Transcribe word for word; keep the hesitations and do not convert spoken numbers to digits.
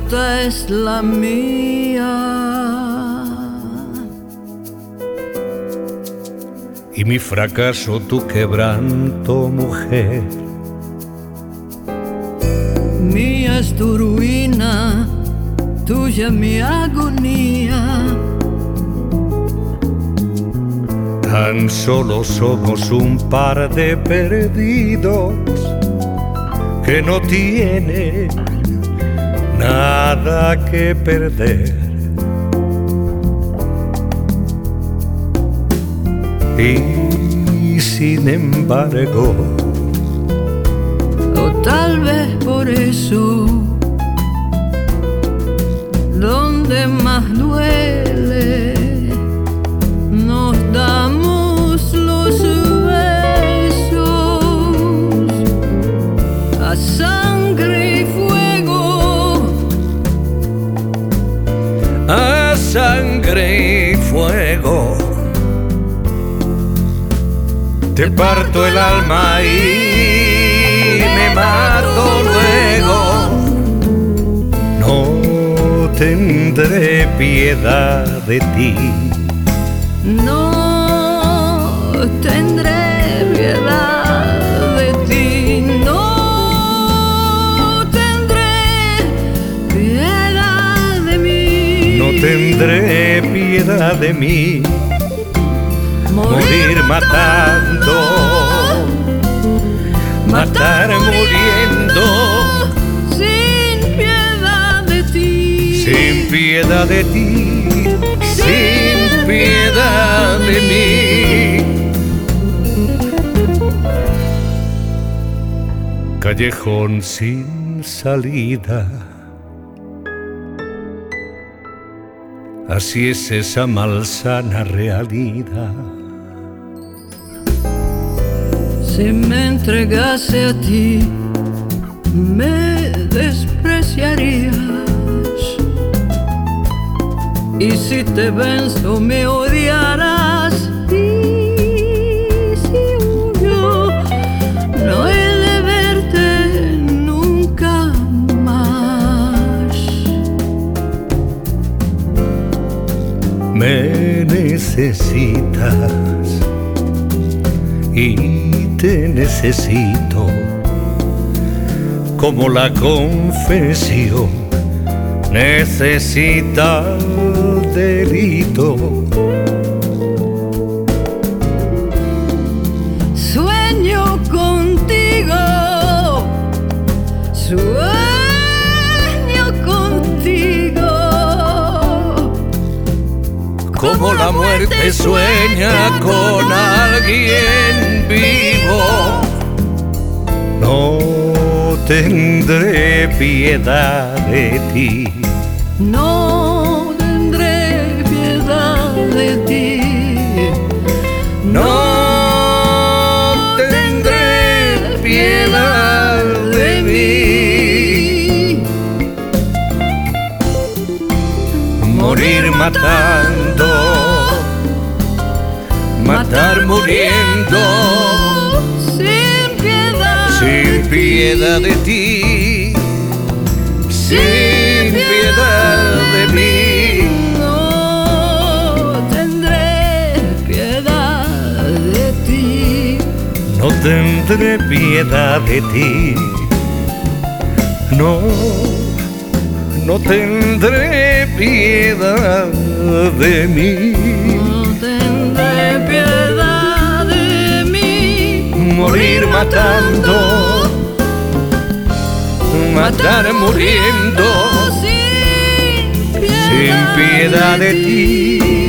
derrota es la mía. Y mi fracaso tu quebranto, mujer. Mía es tu ruina, tuya mi agonía. Tan solo somos un par de perdidos que no tienen nada que perder. Y sin embargo, o tal vez por eso, donde más duele, nos damos los besos a sangre y fuego, a sangre y fuego. Te parto el alma y me mato luego. No tendré piedad de ti. No tendré piedad de ti. No tendré piedad de mí. No tendré piedad de mí. Morir matando, matar muriendo, sin piedad de ti, sin piedad de ti, sin piedad de mí. Callejón sin salida, así es esa malsana realidad. Si me entregase a ti, me despreciarías. Y si te venzo, me odiarás. Y si yo no he de verte nunca más. Me necesitas y te necesito, como la confesión necesita el delito. Sueño contigo, sueño contigo, como la muerte sueña con alguien vivo. No tendré piedad de ti. No tendré piedad de ti. No tendré piedad de mí. Morir matando, matar muriendo, sin piedad, sin piedad de ti, sin piedad de mí. no tendré piedad de ti. No tendré piedad de ti. No, no tendré piedad de mí. No tendré piedad de mí. Morir matando, matar muriendo, sin piedad, sin piedad de ti.